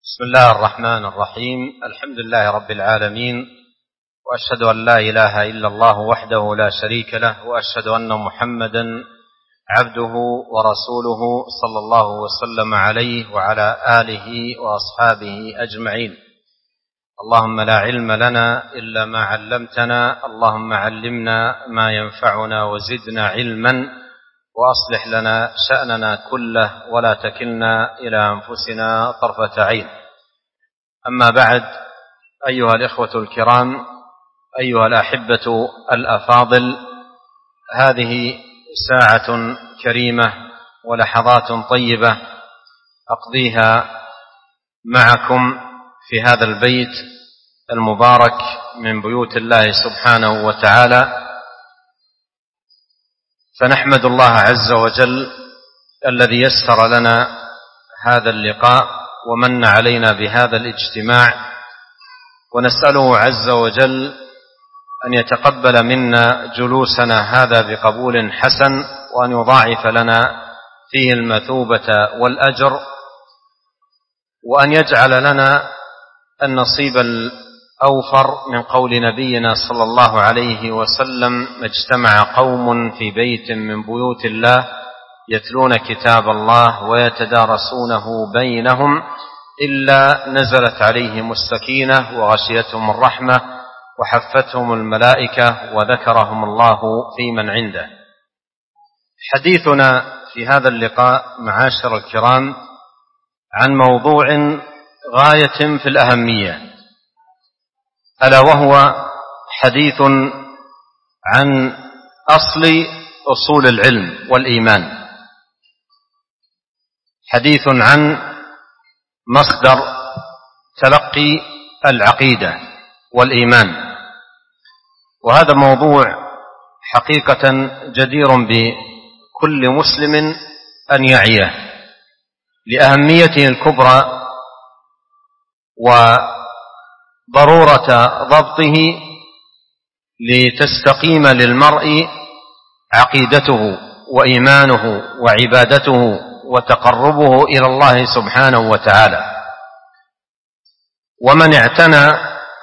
بسم الله الرحمن الرحيم. الحمد لله رب العالمين، وأشهد أن لا إله إلا الله وحده لا شريك له، وأشهد أن محمدا عبده ورسوله صلى الله وسلم عليه وعلى آله وأصحابه أجمعين. اللهم لا علم لنا إلا ما علمتنا، اللهم علمنا ما ينفعنا وزدنا علما، وأصلح لنا شأننا كله ولا تكلنا إلى أنفسنا طرفة عين. أما بعد، أيها الإخوة الكرام، أيها الأحبة الأفاضل، هذه ساعة كريمة ولحظات طيبة أقضيها معكم في هذا البيت المبارك من بيوت الله سبحانه وتعالى، فنحمد الله عز وجل الذي يسر لنا هذا اللقاء ومن علينا بهذا الاجتماع، ونسأله عز وجل أن يتقبل منا جلوسنا هذا بقبول حسن، وأن يضاعف لنا فيه المثوبة والأجر، وأن يجعل لنا النصيب الأوفر من قول نبينا صلى الله عليه وسلم: ما اجتمع قوم في بيت من بيوت الله يتلون كتاب الله ويتدارسونه بينهم إلا نزلت عليهم السكينة وغشيتهم الرحمة وحفتهم الملائكة وذكرهم الله في من عنده. حديثنا في هذا اللقاء معاشر الكرام عن موضوع غاية في الأهمية، ألا وهو حديث عن أصول العلم والإيمان، حديث عن مصدر تلقي العقيدة والإيمان. وهذا موضوع حقيقة جدير بكل مسلم أن يعيه لأهميته الكبرى وضرورة ضبطه لتستقيم للمرء عقيدته وإيمانه وعبادته وتقربه إلى الله سبحانه وتعالى. ومن اعتنى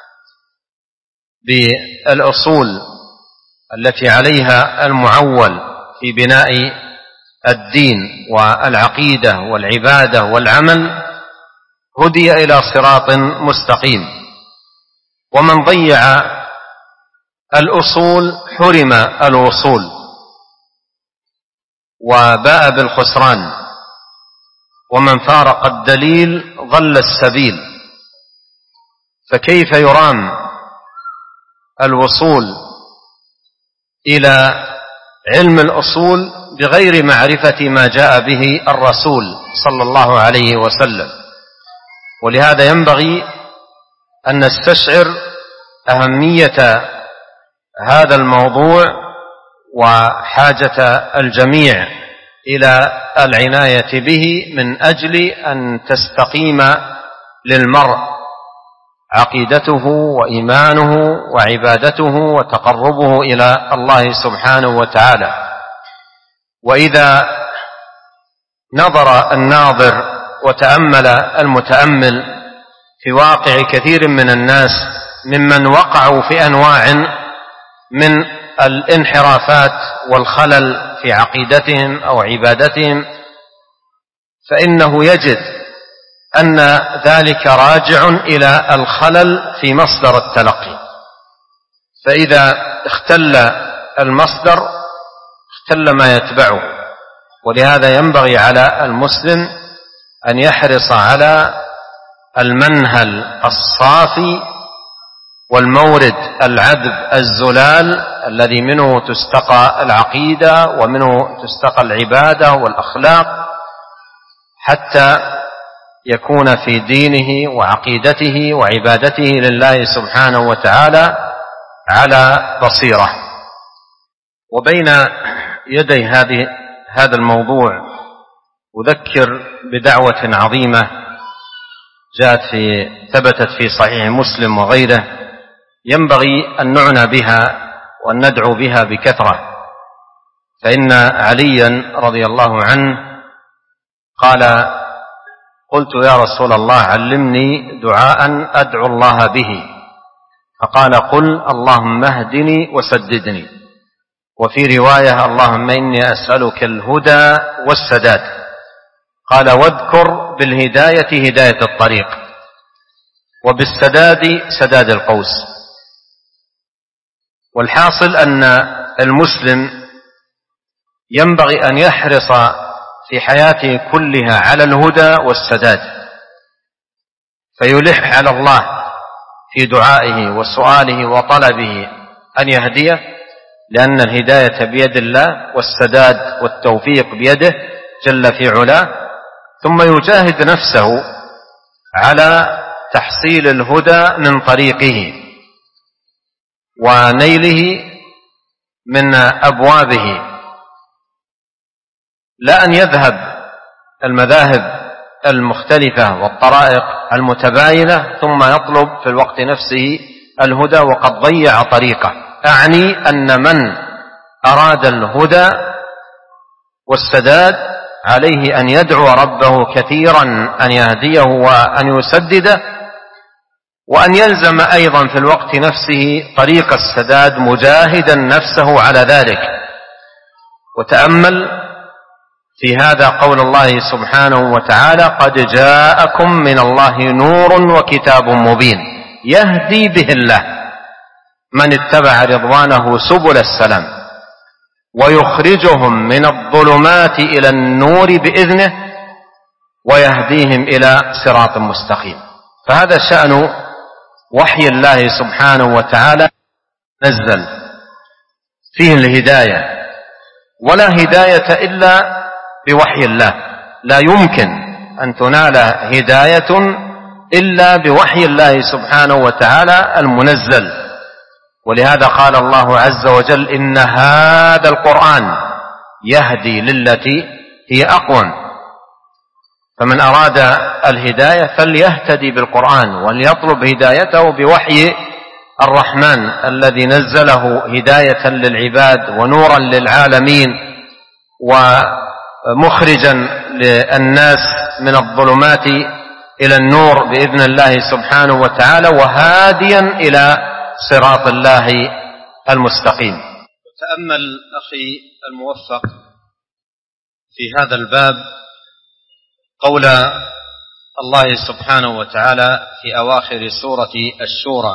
بالأصول التي عليها المعول في بناء الدين والعقيدة والعبادة والعمل هدي إلى صراط مستقيم، ومن ضيع الأصول حرم الوصول وباء بالخسران، ومن فارق الدليل ضل السبيل. فكيف يرام الوصول إلى علم الأصول بغير معرفة ما جاء به الرسول صلى الله عليه وسلم؟ ولهذا ينبغي أن نستشعر أهمية هذا الموضوع وحاجة الجميع إلى العناية به من أجل أن تستقيم للمرء عقيدته وإيمانه وعبادته وتقربه إلى الله سبحانه وتعالى. وإذا نظر الناظر وتأمل المتأمل في واقع كثير من الناس ممن وقعوا في أنواع من الانحرافات والخلل في عقيدتهم أو عبادتهم، فإنه يجد أن ذلك راجع إلى الخلل في مصدر التلقي. فإذا اختل المصدر اختل ما يتبعه. ولهذا ينبغي على المسلم أن يحرص على المنهل الصافي والمورد العذب الزلال الذي منه تستقى العقيدة ومنه تستقى العبادة والأخلاق، حتى يكون في دينه وعقيدته وعبادته لله سبحانه وتعالى على بصيرة. وبين يدي هذا الموضوع أذكر بدعوة عظيمة ثبتت في صحيح مسلم وغيره، ينبغي أن نعنى بها وأن ندعو بها بكثرة. فإن عليا رضي الله عنه قال: قلت يا رسول الله علمني دعاء أدعو الله به، فقال قل اللهم اهدني وسددني، وفي رواية اللهم إني أسألك الهدى والسداد. قال واذكر بالهداية هداية الطريق، وبالسداد سداد القوس. والحاصل أن المسلم ينبغي أن يحرص في حياته كلها على الهدى والسداد، فيلح على الله في دعائه وسؤاله وطلبه أن يهديه، لأن الهداية بيد الله والسداد والتوفيق بيده جل في علاه. ثم يجاهد نفسه على تحصيل الهدى من طريقه ونيله من أبوابه، لا أن يذهب المذاهب المختلفة والطرائق المتباينة ثم يطلب في الوقت نفسه الهدى وقد ضيع طريقه. أعني أن من أراد الهدى والسداد عليه أن يدعو ربه كثيرا أن يهديه وأن يسدده، وأن يلزم أيضا في الوقت نفسه طريق السداد مجاهدا نفسه على ذلك. وتأمل في هذا قول الله سبحانه وتعالى قد جاءكم من الله نور وكتاب مبين يهدي به الله من اتبع رضوانه سبل السلام ويخرجهم من الظلمات إلى النور بإذنه ويهديهم إلى صراط مستقيم. فهذا شأن وحي الله سبحانه وتعالى نزل فيه الهداية، ولا هداية إلا بوحي الله، لا يمكن أن تنال هداية إلا بوحي الله سبحانه وتعالى المنزل. ولهذا قال الله عز وجل إن هذا القرآن يهدي للتي هي أقوم. فمن أراد الهداية فليهتدي بالقرآن وليطلب هدايته بوحي الرحمن الذي نزله هداية للعباد ونورا للعالمين ومخرجا للناس من الظلمات إلى النور بإذن الله سبحانه وتعالى وهاديا إلى صراط الله المستقيم. تأمل أخي الموفق في هذا الباب قول الله سبحانه وتعالى في أواخر سورة الشورى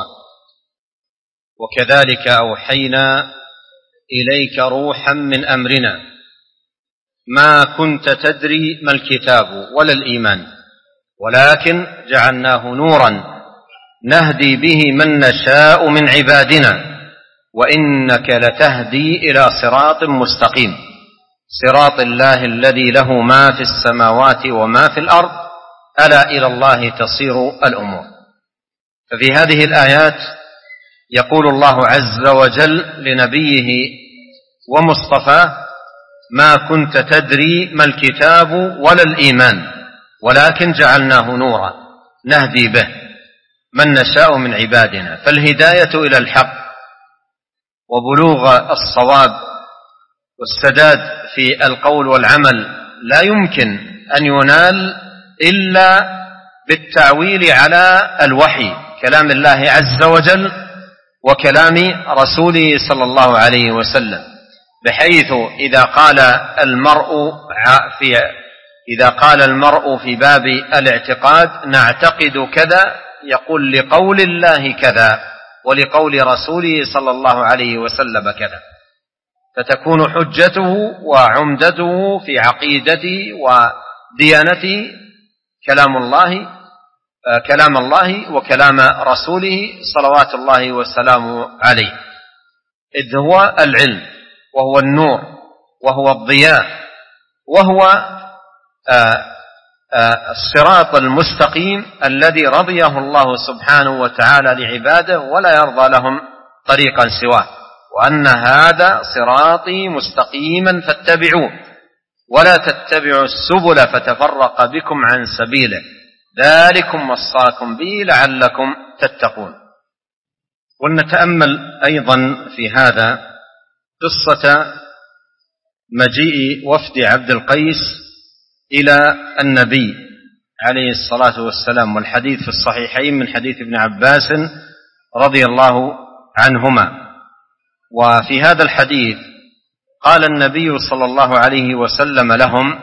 وكذلك أوحينا إليك روحا من أمرنا ما كنت تدري ما الكتاب ولا الإيمان ولكن جعلناه نورا نهدي به من نشاء من عبادنا وإنك لتهدي إلى صراط مستقيم صراط الله الذي له ما في السماوات وما في الأرض ألا إلى الله تصير الأمور. ففي هذه الآيات يقول الله عز وجل لنبيه ومصطفاه ما كنت تدري ما الكتاب ولا الإيمان ولكن جعلناه نورا نهدي به من نشاء من عبادنا. فالهداية إلى الحق وبلوغ الصواب والسداد في القول والعمل لا يمكن أن ينال إلا بالتعويل على الوحي كلام الله عز وجل وكلام رسوله صلى الله عليه وسلم، بحيث إذا قال المرء في باب الاعتقاد نعتقد كذا يقول لقول الله كذا ولقول رسوله صلى الله عليه وسلم كذا، فتكون حجته وعمدته في عقيدته وديانته كلام الله وكلام رسوله صلوات الله وسلامه عليه، إذ هو العلم وهو النور وهو الضياء وهو الصراط المستقيم الذي رضيه الله سبحانه وتعالى لعباده ولا يرضى لهم طريقا سواه، وأن هذا صراطي مستقيما فاتبعوه ولا تتبعوا السبل فتفرق بكم عن سبيله ذلكم وصاكم به لعلكم تتقون. ولنتأمل أيضا في هذا قصة مجيء وفد عبد القيس إلى النبي عليه الصلاة والسلام، والحديث في الصحيحين من حديث ابن عباس رضي الله عنهما. وفي هذا الحديث قال النبي صلى الله عليه وسلم لهم: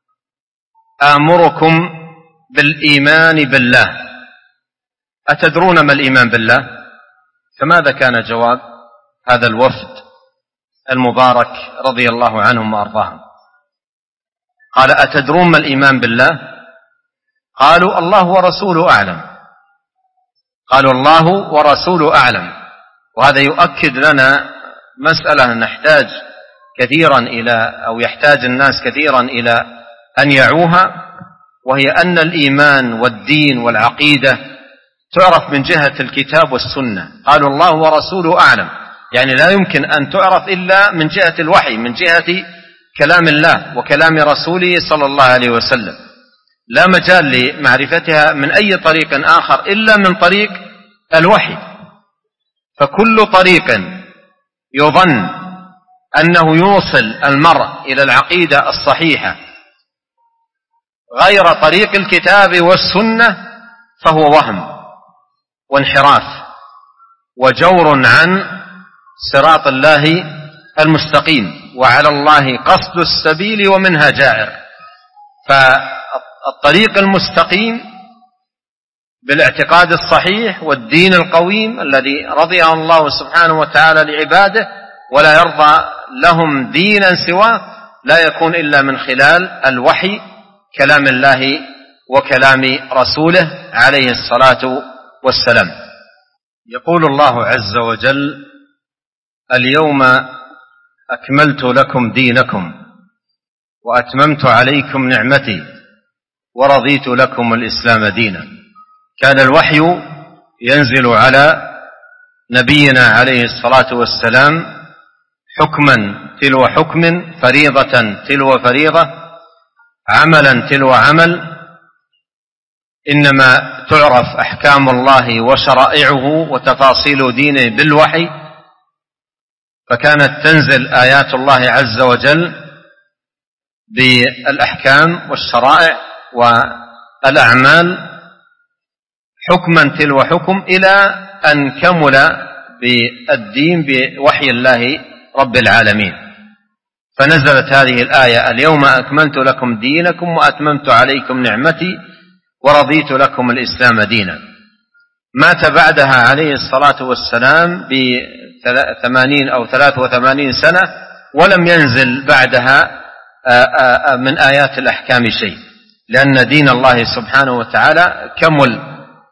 آمركم بالإيمان بالله. أتدرون ما الإيمان بالله؟ فماذا كان جواب هذا الوفد المبارك رضي الله عنهم وأرضاهم؟ قال: أتدرون ما الإيمان بالله؟ قالوا: الله ورسوله أعلم. قالوا: الله ورسوله أعلم. وهذا يؤكد لنا مسألة نحتاج كثيرا إلى، أو يحتاج الناس كثيرا إلى أن يعوها، وهي أن الإيمان والدين والعقيدة تعرف من جهة الكتاب والسنة. قالوا: الله ورسوله أعلم، يعني لا يمكن أن تعرف إلا من جهة الوحي، من جهة كلام الله وكلام رسوله صلى الله عليه وسلم. لا مجال لمعرفتها من أي طريق آخر إلا من طريق الوحي. فكل طريق يظن أنه يوصل المرء إلى العقيدة الصحيحة غير طريق الكتاب والسنة فهو وهم وانحراف وجور عن صراط الله المستقيم، وعلى الله قصد السبيل ومنها جائر. فالطريق المستقيم بالاعتقاد الصحيح والدين القويم الذي رضيه الله سبحانه وتعالى لعباده ولا يرضى لهم دينا سواه، لا يكون إلا من خلال الوحي، كلام الله وكلام رسوله عليه الصلاة والسلام. يقول الله عز وجل: اليوم أكملت لكم دينكم وأتممت عليكم نعمتي ورضيت لكم الإسلام دينا. كان الوحي ينزل على نبينا عليه الصلاة والسلام حكما تلو حكم، فريضة تلو فريضة، عملا تلو عمل. إنما تعرف أحكام الله وشرائعه وتفاصيل دينه بالوحي، فكانت تنزل آيات الله عز وجل بالأحكام والشرائع والأعمال حكما تلو حكم إلى أن كمل بالدين بوحي الله رب العالمين. فنزلت هذه الآية: اليوم أكملت لكم دينكم وأتممت عليكم نعمتي ورضيت لكم الإسلام دينا. مات بعدها عليه الصلاة والسلام ب80 أو 83 سنة، ولم ينزل بعدها من آيات الأحكام شيء، لأن دين الله سبحانه وتعالى كمل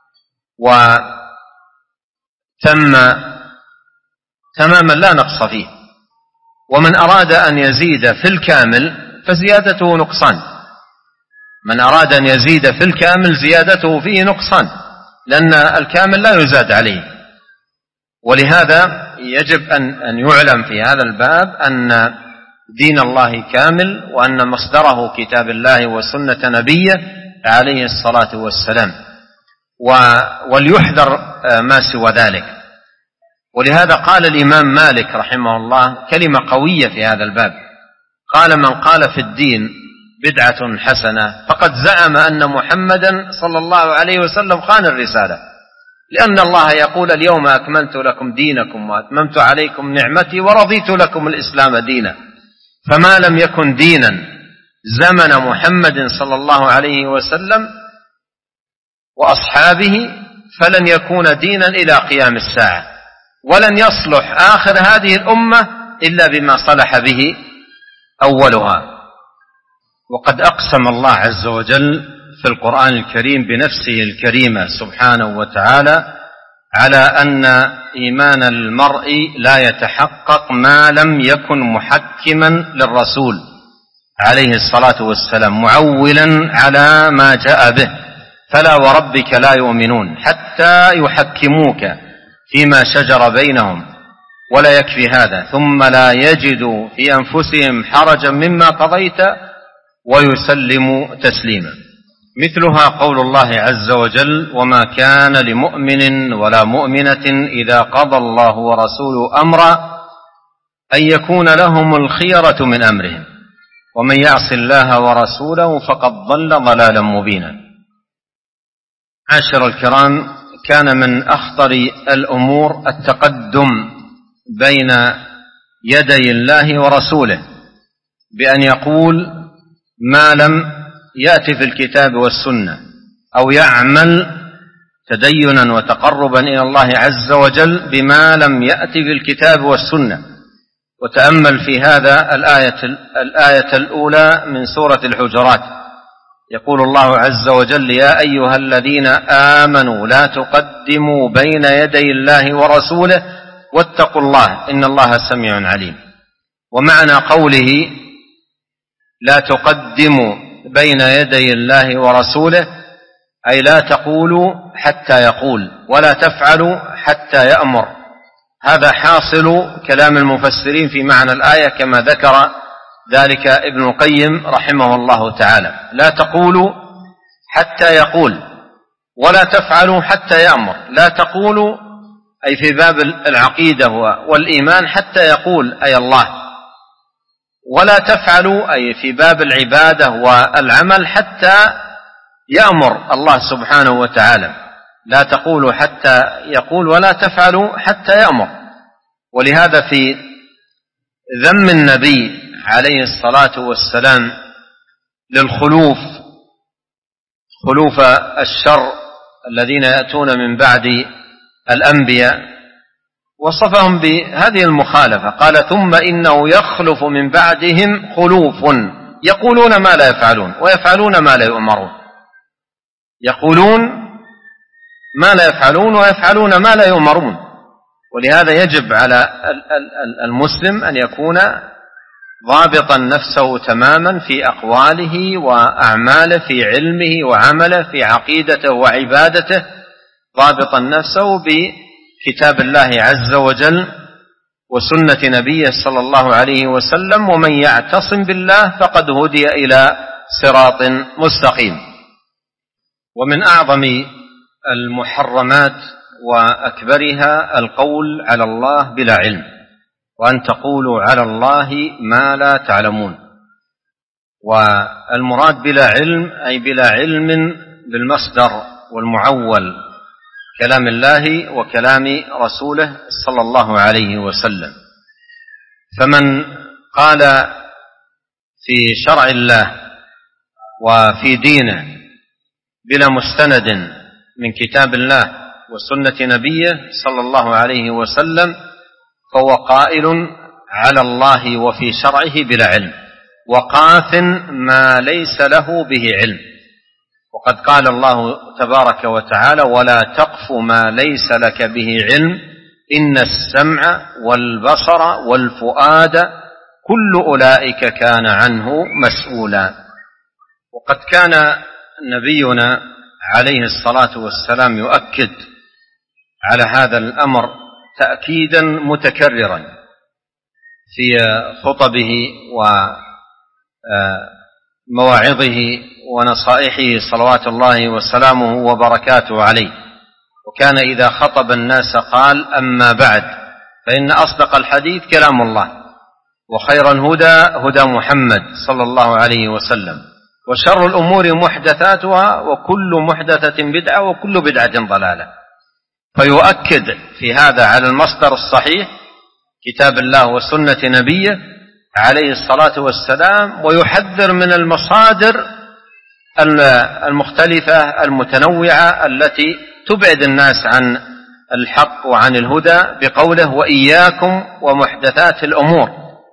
وتم تماما لا نقص فيه. ومن أراد أن يزيد في الكامل فزيادته نقصان، من أراد أن يزيد في الكامل زيادته فيه نقصان، لأن الكامل لا يزاد عليه. ولهذا يجب أن يعلم في هذا الباب أن دين الله كامل، وأن مصدره كتاب الله وسنة نبيه عليه الصلاة والسلام، وليحذر ما سوى ذلك. ولهذا قال الإمام مالك رحمه الله كلمة قوية في هذا الباب، قال: من قال في الدين بدعة حسنة فقد زعم أن محمدا صلى الله عليه وسلم خان الرسالة، لأن الله يقول: اليوم أكملت لكم دينكم وأتممت عليكم نعمتي ورضيت لكم الإسلام دينا. فما لم يكن دينا زمن محمد صلى الله عليه وسلم وأصحابه فلن يكون دينا إلى قيام الساعة، ولن يصلح آخر هذه الأمة إلا بما صلح به أولها. وقد أقسم الله عز وجل في القرآن الكريم بنفسه الكريمة سبحانه وتعالى على أن إيمان المرء لا يتحقق ما لم يكن محكما للرسول عليه الصلاة والسلام معولا على ما جاء به. فلا وربك لا يؤمنون حتى يحكموك فيما شجر بينهم ولا يكفي هذا ثم لا يجدوا في أنفسهم حرجا مما قضيت ويسلموا تسليما. مثلها قول الله عز وجل: وما كان لمؤمن ولا مؤمنة إذا قضى الله ورسوله أمرا أن يكون لهم الخيرة من أمرهم ومن يعص الله ورسوله فقد ضل ضلالا مبينا. معاشر الكرام، كان من أخطر الأمور التقدم بين يدي الله ورسوله بأن يقول ما لم يأتي في الكتاب والسنة، أو يعمل تدينا وتقربا إلى الله عز وجل بما لم يأتي في الكتاب والسنة. وتأمل في هذا الآية الأولى من سورة الحجرات، يقول الله عز وجل: يا أيها الذين آمنوا لا تقدموا بين يدي الله ورسوله واتقوا الله إن الله سميع عليم. ومعنى قوله لا تقدموا بين يدي الله ورسوله أي لا تقولوا حتى يقول، ولا تفعلوا حتى يأمر. هذا حاصل كلام المفسرين في معنى الآية كما ذكر ذلك ابن القيم رحمه الله تعالى: لا تقولوا حتى يقول، ولا تفعلوا حتى يأمر. لا تقولوا أي في باب العقيدة والإيمان حتى يقول أي الله، ولا تفعلوا أي في باب العبادة والعمل حتى يأمر الله سبحانه وتعالى. لا تقولوا حتى يقول ولا تفعلوا حتى يأمر. ولهذا في ذم النبي عليه الصلاة والسلام للخلوف، خلوف الشر الذين يأتون من بعد الأنبياء، وصفهم بهذه المخالفة، قال: ثم إنه يخلف من بعدهم خلوف يقولون ما لا يفعلون ويفعلون ما لا يؤمرون. يقولون ما لا يفعلون ويفعلون ما لا يؤمرون. ولهذا يجب على المسلم أن يكون ضابطا نفسه تماما في أقواله وأعماله، في علمه وعمله، في عقيدته وعبادته، ضابطا نفسه بكتاب الله عز وجل وسنة نبيه صلى الله عليه وسلم. ومن يعتصم بالله فقد هدي إلى صراط مستقيم. ومن أعظم المحرمات وأكبرها القول على الله بلا علم، وأن تقولوا على الله ما لا تعلمون. والمراد بلا علم أي بلا علم بالمصدر والمعول، كلام الله وكلام رسوله صلى الله عليه وسلم. فمن قال في شرع الله وفي دينه بلا مستند من كتاب الله وسنة نبيه صلى الله عليه وسلم فهو قائل على الله وفي شرعه بلا علم، وقاف ما ليس له به علم. وقد قال الله تبارك وتعالى: ولا تقف ما ليس لك به علم إن السمع والبصر والفؤاد كل أولئك كان عنه مسؤولا. وقد كان نبينا عليه الصلاة والسلام يؤكد على هذا الأمر تأكيدا متكررا في خطبه ومواعظه ونصائحه صلوات الله وسلامه وبركاته عليه. وكان إذا خطب الناس قال: أما بعد فإن أصدق الحديث كلام الله، وخير الهدى هدى محمد صلى الله عليه وسلم، وشر الأمور محدثاتها وكل محدثة بدعة وكل بدعة ضلالة. فيؤكد في هذا على المصدر الصحيح كتاب الله وسنة نبيه عليه الصلاة والسلام، ويحذر من المصادر المختلفة المتنوعة التي تبعد الناس عن الحق وعن الهدى بقوله: وإياكم ومحدثات الأمور.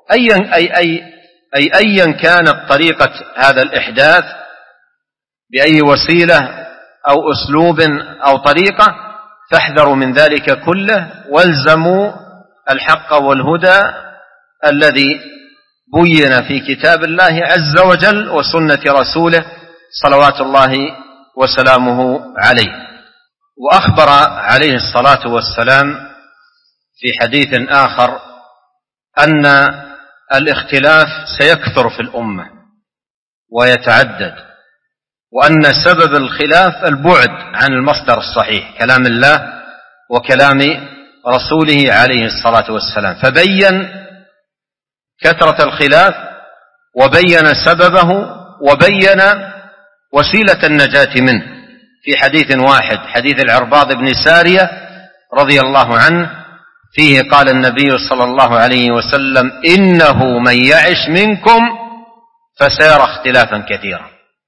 أيا كانت طريقة هذا الإحداث بأي وسيلة أو أسلوب أو طريقة، فاحذروا من ذلك كله، والزموا الحق والهدى الذي بين في كتاب الله عز وجل وسنة رسوله صلوات الله وسلامه عليه. وأخبر عليه الصلاة والسلام في حديث آخر أن الاختلاف سيكثر في الأمة ويتعدد، وأن سبب الخلاف البعد عن المصدر الصحيح كلام الله وكلام رسوله عليه الصلاة والسلام. فبين كثرة الخلاف وبين سببه وبين وسيلة النجاة منه، في حديث واحد، حديث العرباض بن سارية رضي الله عنه، فيه قال النبي صلى الله عليه وسلم: إنه من يعش منكم فسيرى اختلافا كثيرا.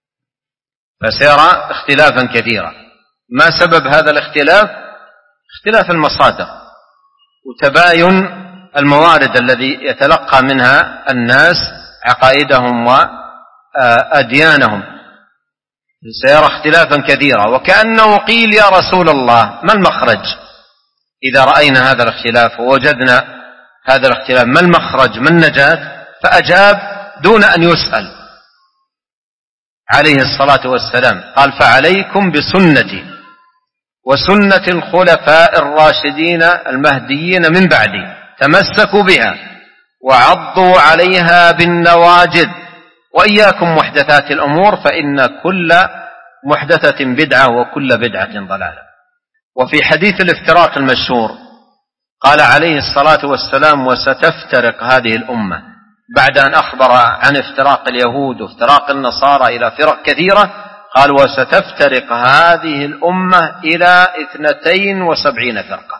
فسيرى اختلافا كثيرا. ما سبب هذا الاختلاف؟ اختلاف المصادر وتباين الموارد الذي يتلقى منها الناس عقائدهم وأديانهم. سيرى اختلافا كثيرا. وكأنه قيل: يا رسول الله، ما المخرج إذا رأينا هذا الاختلاف ووجدنا هذا الاختلاف؟ ما المخرج؟ ما النجاة؟ فأجاب دون أن يسأل عليه الصلاة والسلام، قال: فعليكم بسنتي وسنة الخلفاء الراشدين المهديين من بعدي، تمسكوا بها وعضوا عليها بالنواجذ، وإياكم محدثات الأمور، فإن كل محدثة بدعة وكل بدعة ضلالة. وفي حديث الافتراق المشهور قال عليه الصلاة والسلام: وستفترق هذه الأمة، بعد أن أخبر عن افتراق اليهود وافتراق النصارى إلى فرق كثيرة، قال: وستفترق هذه الأمة إلى 72 فرقة.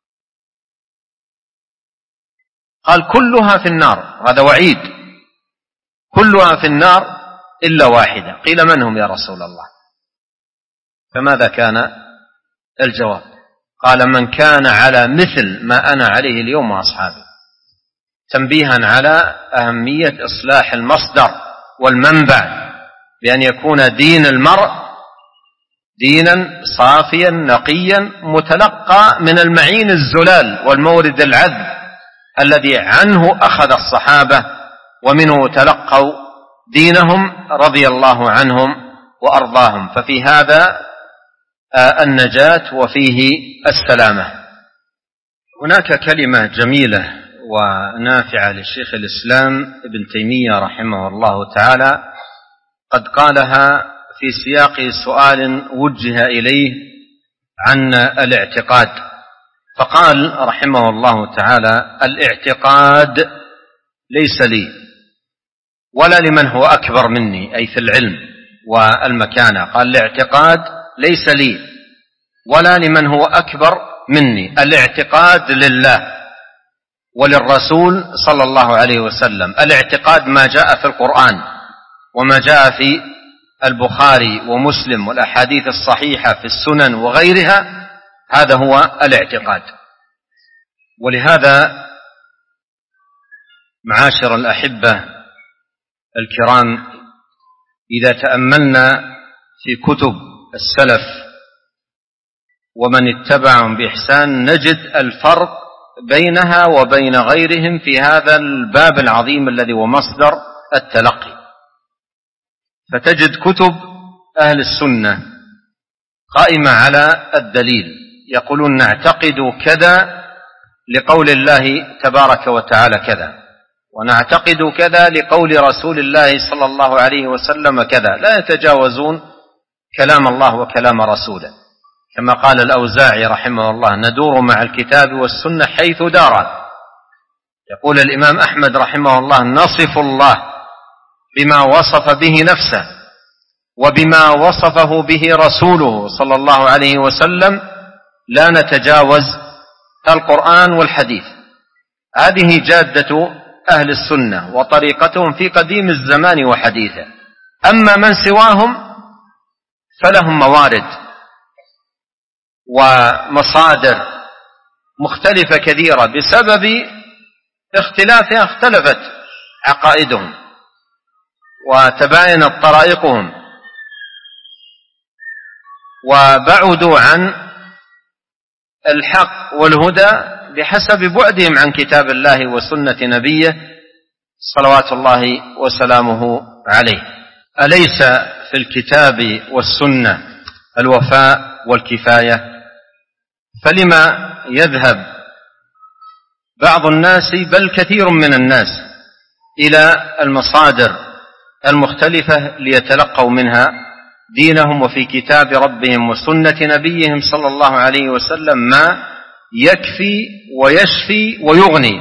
قال: كلها في النار. هذا وعيد، كلها في النار إلا واحدة. قيل: من هم يا رسول الله؟ فماذا كان الجواب؟ قال: من كان على مثل ما أنا عليه اليوم وأصحابي، تنبيها على أهمية إصلاح المصدر والمنبع، بأن يكون دين المرء دينا صافيا نقيا متلقى من المعين الزلال والمورد العذب الذي عنه أخذ الصحابة ومنه تلقوا دينهم رضي الله عنهم وأرضاهم. ففي هذا النجاة وفيه السلامة. هناك كلمة جميلة ونافعة للشيخ الإسلام ابن تيمية رحمه الله تعالى، قد قالها في سياق سؤال وجه إليه عن الاعتقاد، فقال رحمه الله تعالى: الاعتقاد ليس لي ولا لمن هو أكبر مني، أي في العلم والمكانة. قال: الاعتقاد ليس لي ولا لمن هو أكبر مني، الاعتقاد لله وللرسول صلى الله عليه وسلم. الاعتقاد ما جاء في القرآن وما جاء في البخاري ومسلم والأحاديث الصحيحة في السنن وغيرها، هذا هو الاعتقاد. ولهذا معاشر الأحبة الكرام، إذا تأملنا في كتب السلف ومن اتبعهم بإحسان نجد الفرق بينها وبين غيرهم في هذا الباب العظيم الذي هو مصدر التلقي. فتجد كتب أهل السنة قائمة على الدليل، يقولون: نعتقد كذا لقول الله تبارك وتعالى كذا، ونعتقد كذا لقول رسول الله صلى الله عليه وسلم كذا، لا يتجاوزون كلام الله وكلام رسوله. كما قال الأوزاعي رحمه الله: ندور مع الكتاب والسنة حيث دار. يقول الإمام أحمد رحمه الله: نصف الله بما وصف به نفسه وبما وصفه به رسوله صلى الله عليه وسلم، لا نتجاوز القرآن والحديث. هذه جادة أهل السنة وطريقتهم في قديم الزمان وحديثه. أما من سواهم فلهم موارد ومصادر مختلفة كثيرة، بسبب اختلافها اختلفت عقائدهم وتباينت طرائقهم وبعدوا عن الحق والهدى بحسب بعدهم عن كتاب الله وسنة نبيه صلوات الله وسلامه عليه. أليس في الكتاب والسنة الوفاء والكفاية؟ فلما يذهب بعض الناس بل كثير من الناس إلى المصادر المختلفة ليتلقوا منها دينهم، وفي كتاب ربهم وسنة نبيهم صلى الله عليه وسلم ما يكفي ويشفي ويغني.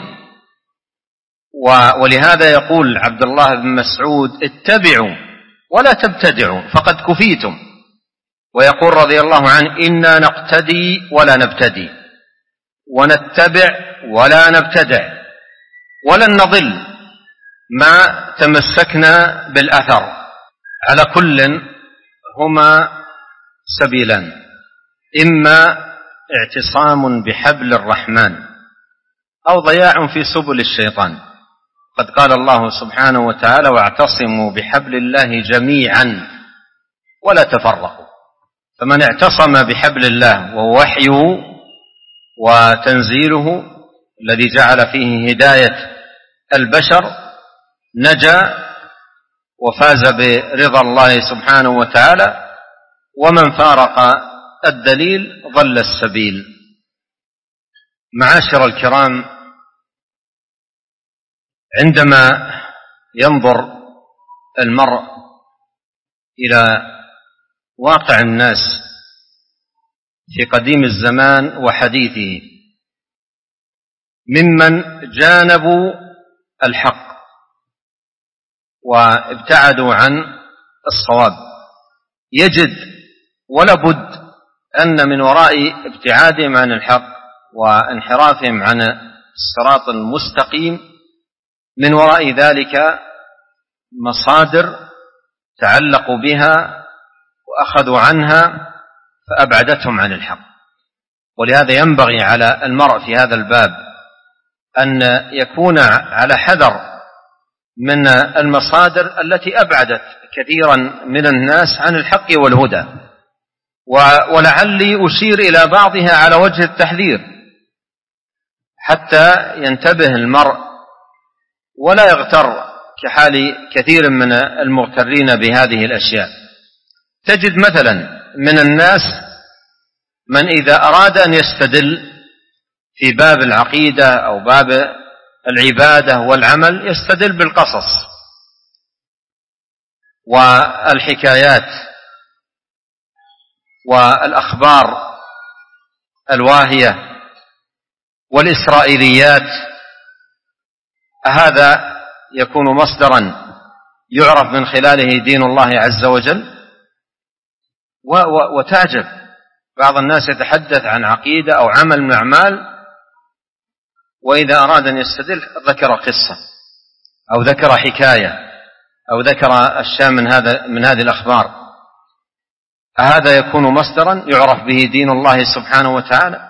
ولهذا يقول عبد الله بن مسعود: اتبعوا ولا تبتدعوا فقد كفيتم. ويقول رضي الله عنه: إنا نقتدي ولا نبتدي، ونتبع ولا نبتدع، ولن نضل ما تمسكنا بالأثر. على كل هما سبيلان: إما اعتصام بحبل الرحمن، أو ضياع في سبل الشيطان. قد قال الله سبحانه وتعالى: واعتصموا بحبل الله جميعا ولا تفرقوا. فمن اعتصم بحبل الله وهو وحيه وتنزيله الذي جعل فيه هداية البشر نجا وفاز برضا الله سبحانه وتعالى، ومن فارق الدليل ضل السبيل. معاشر الكرام، عندما ينظر المرء إلى واقع الناس في قديم الزمان وحديثه ممن جانبوا الحق وابتعدوا عن الصواب، يجد ولا بد أن من وراء ابتعادهم عن الحق وانحرافهم عن الصراط المستقيم من وراء ذلك مصادر تعلقوا بها وأخذوا عنها فأبعدتهم عن الحق. ولهذا ينبغي على المرء في هذا الباب أن يكون على حذر من المصادر التي أبعدت كثيرا من الناس عن الحق والهدى، ولعلي أشير إلى بعضها على وجه التحذير حتى ينتبه المرء ولا يغتر كحال كثير من المغترين بهذه الأشياء. تجد مثلا من الناس من إذا أراد أن يستدل في باب العقيدة أو باب العبادة والعمل يستدل بالقصص والحكايات والأخبار الواهية والإسرائيليات. هذا يكون مصدرا يعرف من خلاله دين الله عز وجل. وتعجب بعض الناس يتحدث عن عقيدة أو عمل من أعمال، وإذا أراد أن يستدل ذكر قصة أو ذكر حكاية أو ذكر أشياء من هذه الأخبار. هذا يكون مصدرا يعرف به دين الله سبحانه وتعالى.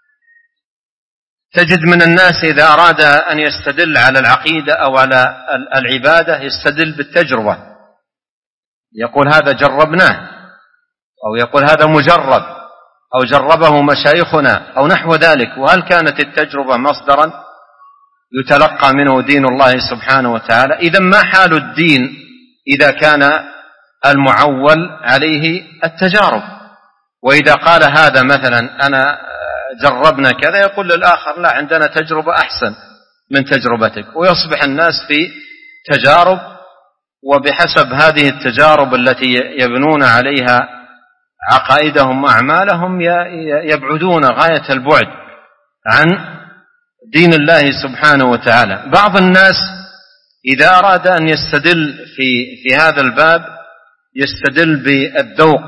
تجد من الناس إذا أراد أن يستدل على العقيدة أو على العبادة يستدل بالتجربة، يقول هذا جربناه، أو يقول هذا مجرب، أو جربه مشايخنا أو نحو ذلك. وهل كانت التجربة مصدرا يتلقى منه دين الله سبحانه وتعالى؟ إذا ما حال الدين إذا كان المعول عليه التجارب؟ وإذا قال هذا مثلا أنا جربنا كذا، يقول للآخر لا، عندنا تجربة أحسن من تجربتك، ويصبح الناس في تجارب، وبحسب هذه التجارب التي يبنون عليها عقائدهم وأعمالهم يبعدون غاية البعد عن دين الله سبحانه وتعالى. بعض الناس إذا أراد أن يستدل في هذا الباب يستدل بالذوق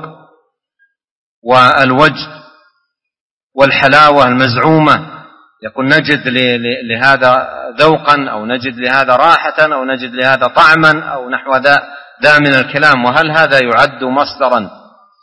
والوجه والحلاوة المزعومة، يقول نجد لهذا ذوقا، أو نجد لهذا راحة، أو نجد لهذا طعما، أو نحو ذا من الكلام. وهل هذا يعد مصدرا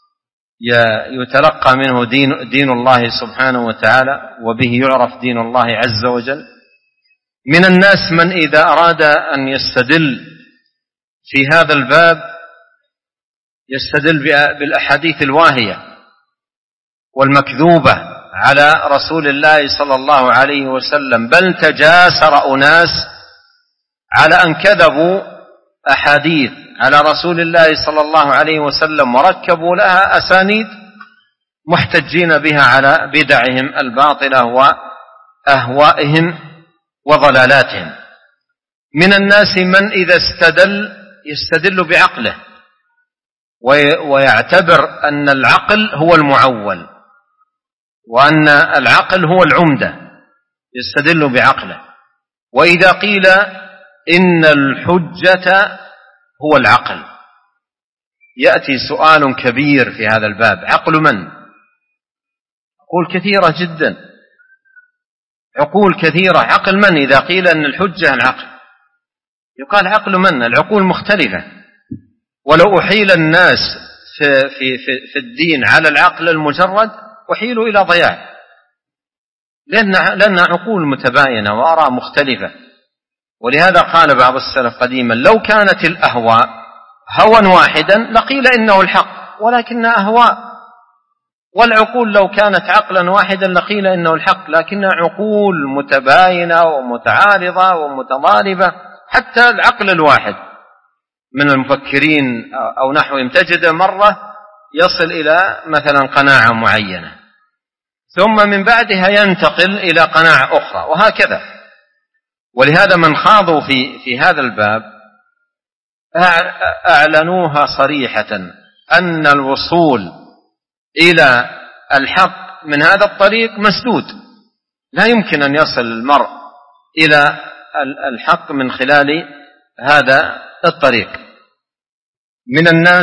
يتلقى منه دين الله سبحانه وتعالى وبه يعرف دين الله عز وجل؟ من الناس من إذا أراد أن يستدل في هذا الباب يستدل بالأحاديث الواهية والمكذوبة على رسول الله صلى الله عليه وسلم، بل تجاسر أناس على أن كذبوا أحاديث على رسول الله صلى الله عليه وسلم وركبوا لها أسانيد محتجين بها على بدعهم الباطلة وأهوائهم وضلالاتهم. من الناس من إذا استدل يستدل بعقله ويعتبر أن العقل هو المعول وأن العقل هو العمدة، يستدل بعقله. وإذا قيل إن الحجة هو العقل يأتي سؤال كبير في هذا الباب: عقل من؟ عقول كثيرة جدا، عقول كثيرة. عقل من؟ إذا قيل أن الحجة العقل، يقال عقل من؟ العقول مختلفة. ولو أحيل الناس في الدين على العقل المجرد أحيلوا إلى ضياع، لأن عقول متباينة وآراء مختلفة. ولهذا قال بعض السلف قديما: لو كانت الأهواء هوى واحدا لقيل إنه الحق ولكنها أهواء، والعقول لو كانت عقلا واحدا لقيل إنه الحق، لكنها عقول متباينة ومتعارضة ومتضاربة. حتى العقل الواحد من المفكرين أو نحوهم تجد مرة يصل إلى مثلا قناعة معينة، ثم من بعدها ينتقل إلى قناعة أخرى، وهكذا. ولهذا من خاضوا في هذا الباب أعلنوها صريحة أن الوصول إلى الحق من هذا الطريق مسدود، لا يمكن أن يصل المرء إلى الحق من خلال هذا الطريق. من الناس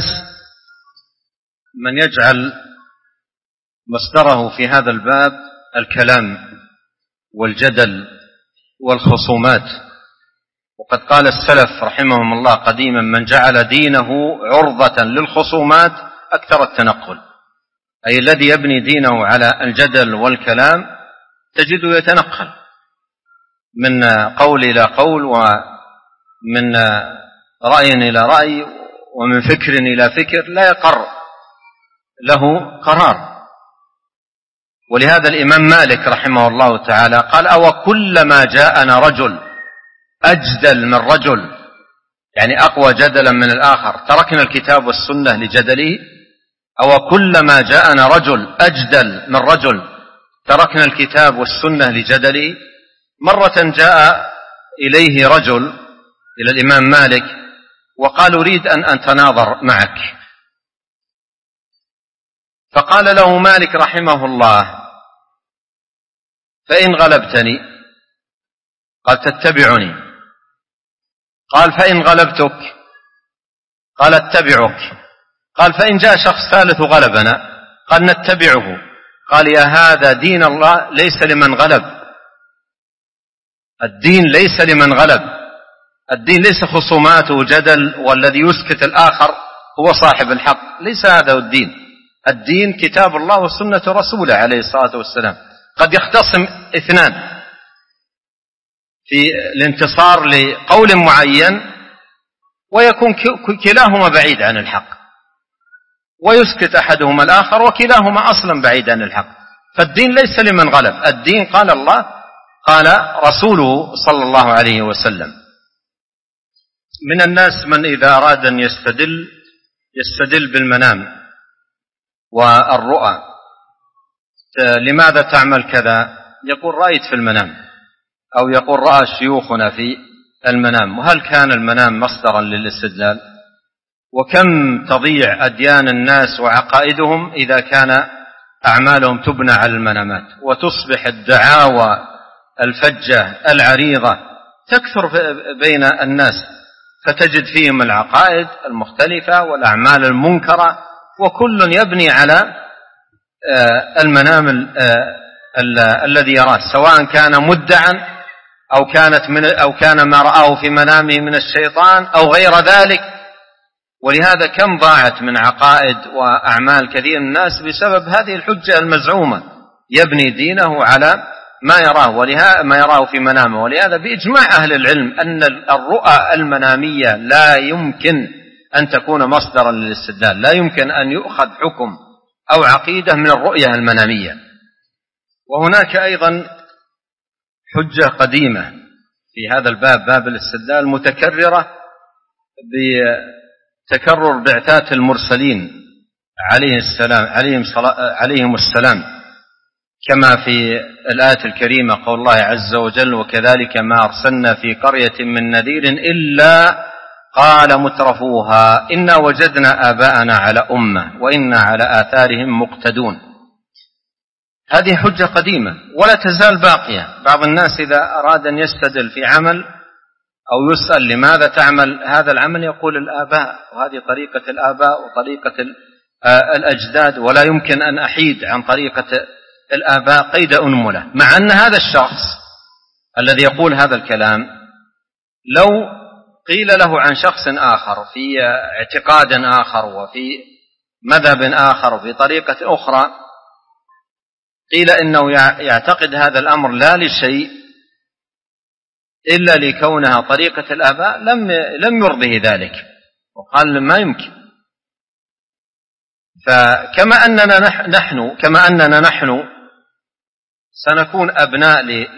من يجعل مصدره في هذا الباب الكلام والجدل والخصومات، وقد قال السلف رحمهم الله قديما: من جعل دينه عرضة للخصومات أكثر التنقل. أي الذي يبني دينه على الجدل والكلام تجده يتنقل من قول إلى قول، ومن رأي إلى رأي، ومن فكر إلى فكر، لا يقر له قرار. ولهذا الإمام مالك رحمه الله تعالى قال: أو كلما جاءنا رجل أجدل من رجل، يعني أقوى جدلا من الآخر، تركنا الكتاب والسنة لجدله؟ أو كلما جاءنا رجل أجدل من رجل تركنا الكتاب والسنة لجدله؟ مرة جاء إليه رجل إلى الإمام مالك وقال: أريد أن أتناظر معك. فقال له مالك رحمه الله: فإن غلبتني؟ قال: تتبعني. قال: فإن غلبتك؟ قال: اتبعك. قال: فإن جاء شخص ثالث غلبنا؟ قال: نتبعه. قال: يا هذا دين الله ليس لمن غلب، الدين ليس لمن غلب، الدين ليس خصومات وجدل والذي يسكت الآخر هو صاحب الحق، ليس هذا الدين. الدين كتاب الله وسنة رسوله عليه الصلاة والسلام. قد يختصم اثنان في الانتصار لقول معين ويكون كلاهما بعيد عن الحق، ويسكت أحدهما الآخر وكلاهما أصلا بعيد عن الحق. فالدين ليس لمن غلب، الدين قال الله قال رسوله صلى الله عليه وسلم. من الناس من إذا أراد أن يستدل بالمنام والرؤى. لماذا تعمل كذا؟ يقول: رأيت في المنام، أو يقول: رأى شيوخنا في المنام. وهل كان المنام مصدرا للاستدلال؟ وكم تضيع أديان الناس وعقائدهم إذا كان أعمالهم تبنى على المنامات، وتصبح الدعاوى الفجة العريضة تكثر بين الناس، فتجد فيهم العقائد المختلفة والأعمال المنكرة، وكل يبني على المنام الذي يراه، سواء كان مدعا أو كان ما رآه في منامه من الشيطان أو غير ذلك. ولهذا كم ضاعت من عقائد وأعمال كثير من الناس بسبب هذه الحجة المزعومة، يبني دينه على ما يراه في منامه. ولهذا بإجماع أهل العلم أن الرؤى المنامية لا يمكن أن تكون مصدرا للاستدلال، لا يمكن أن يؤخذ حكم أو عقيدة من الرؤية المنامية. وهناك أيضا حجة قديمة في هذا الباب، باب الاستدلال، متكررة بتكرر بعثات المرسلين عليهم السلام، كما في الآية الكريمة قول الله عز وجل: وكذلك ما أرسلنا في قرية من نذير إلا قال مترفوها إنا وجدنا آباءنا على أمة وإنا على آثارهم مقتدون. هذه حجة قديمة ولا تزال باقية. بعض الناس إذا أراد أن يستدل في عمل أو يسأل لماذا تعمل هذا العمل يقول الآباء، وهذه طريقة الآباء وطريقة الأجداد، ولا يمكن أن أحيد عن طريقة الآباء قيد أنملة. مع أن هذا الشخص الذي يقول هذا الكلام لو قيل له عن شخص آخر في اعتقاد آخر وفي مذهب آخر وفي طريقة أخرى قيل إنه يعتقد هذا الأمر لا لشيء إلا لكونها طريقة الآباء لم يرضه ذلك، وقال ما يمكن. فكما أننا نحن سنكون أبناء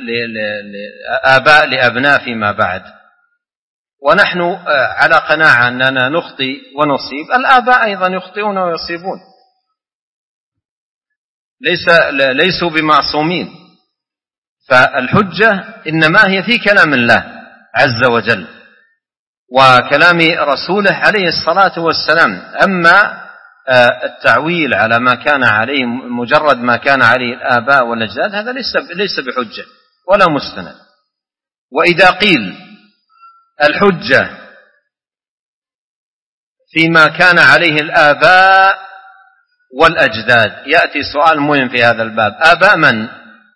آباء لأبناء فيما بعد، ونحن على قناعة أننا نخطئ ونصيب، الآباء أيضا يخطئون ويصيبون، ليسوا بمعصومين. فالحجة إنما هي في كلام الله عز وجل وكلام رسوله عليه الصلاة والسلام. أما التعويل على ما كان عليه مجرد ما كان عليه الآباء والأجداد هذا ليس بحجة ولا مستند. وإذا قيل الحجة فيما كان عليه الآباء والأجداد يأتي سؤال مهم في هذا الباب: آباء من؟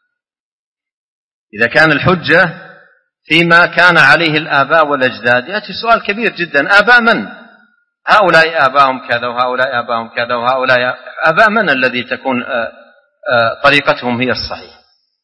إذا كان الحجة فيما كان عليه الآباء والأجداد يأتي سؤال كبير جدا: آباء من؟ هؤلاء آباءهم كذا وهؤلاء آباءهم كذا وهؤلاء آباء من الذي تكون طريقتهم هي الصحيحة؟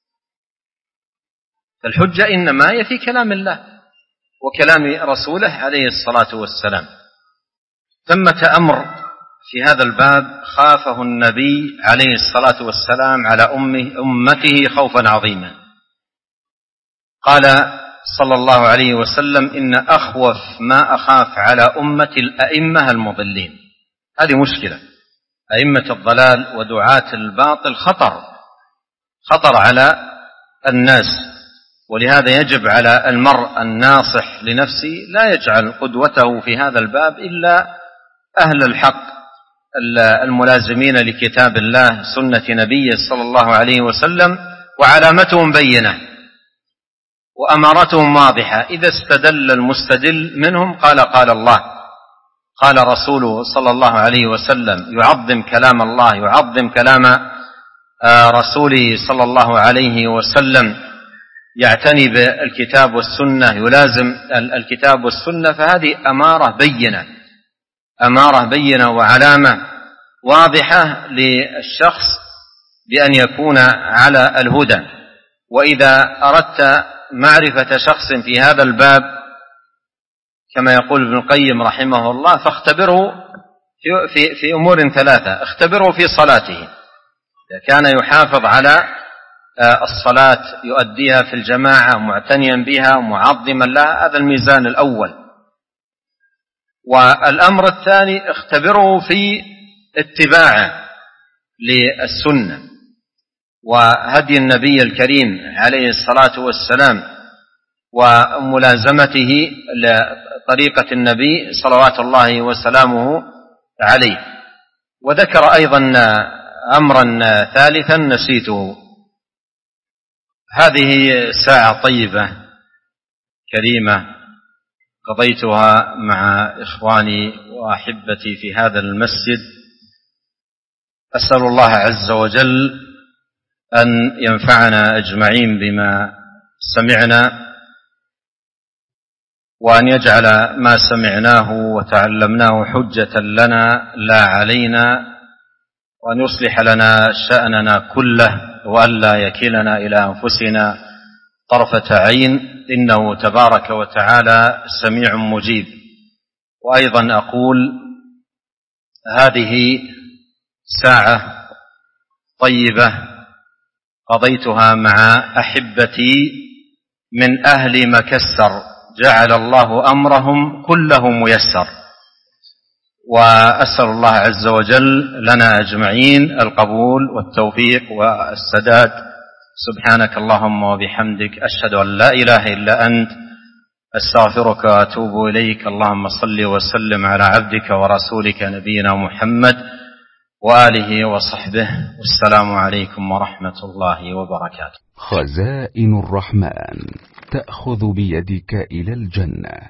فالحجة إنما هي في كلام الله وكلام رسوله عليه الصلاة والسلام. ثمة أمر في هذا الباب خافه النبي عليه الصلاة والسلام على أمته خوفا عظيما. قال صلى الله عليه وسلم: إن أخوف ما أخاف على أمتي الأئمة المضلين. هذه مشكلة، أئمة الضلال ودعاة الباطل خطر على الناس، ولهذا يجب على المرء الناصح لنفسه لا يجعل قدوته في هذا الباب إلا أهل الحق الملازمين لكتاب الله سنة نبيه صلى الله عليه وسلم، وعلامتهم بينة وأمارتهم واضحة. إذا استدل المستدل منهم قال الله، قال رسوله صلى الله عليه وسلم، يعظم كلام الله، يعظم كلام رسوله صلى الله عليه وسلم، يعتني بالكتاب والسنة، يلازم الكتاب والسنة، فهذه أمارة بينة وعلامة واضحة للشخص بأن يكون على الهدى. وإذا أردت معرفة شخص في هذا الباب كما يقول ابن القيم رحمه الله فاختبره في أمور ثلاثة: اختبره في صلاته، إذا كان يحافظ على الصلاة يؤديها في الجماعة معتنيا بها معظما لها، هذا الميزان الأول. والأمر الثاني: اختبره في اتباعه للسنة وهدي النبي الكريم عليه الصلاة والسلام وملازمته لطريقة النبي صلوات الله وسلامه عليه. وذكر أيضا أمرا ثالثا نسيته. هذه ساعة طيبة كريمة قضيتها مع إخواني وأحبتي في هذا المسجد، أسأل الله عز وجل أن ينفعنا أجمعين بما سمعنا، وأن يجعل ما سمعناه وتعلمناه حجة لنا لا علينا، وأن يصلح لنا شأننا كله، وألا يكلنا إلى أنفسنا طرفة عين، إنه تبارك وتعالى سميع مجيب. وأيضا أقول هذه ساعة طيبة قضيتها مع أحبتي من أهل مكسر، جعل الله أمرهم كله ميسر، وأسأل الله عز وجل لنا أجمعين القبول والتوفيق والسداد. سبحانك اللهم وبحمدك، أشهد أن لا إله إلا أنت، أستغفرك وأتوب إليك. اللهم صل وسلم على عبدك ورسولك نبينا محمد وآله وصحبه، والسلام عليكم ورحمة الله وبركاته. خزائن الرحمن تأخذ بيدك إلى الجنة.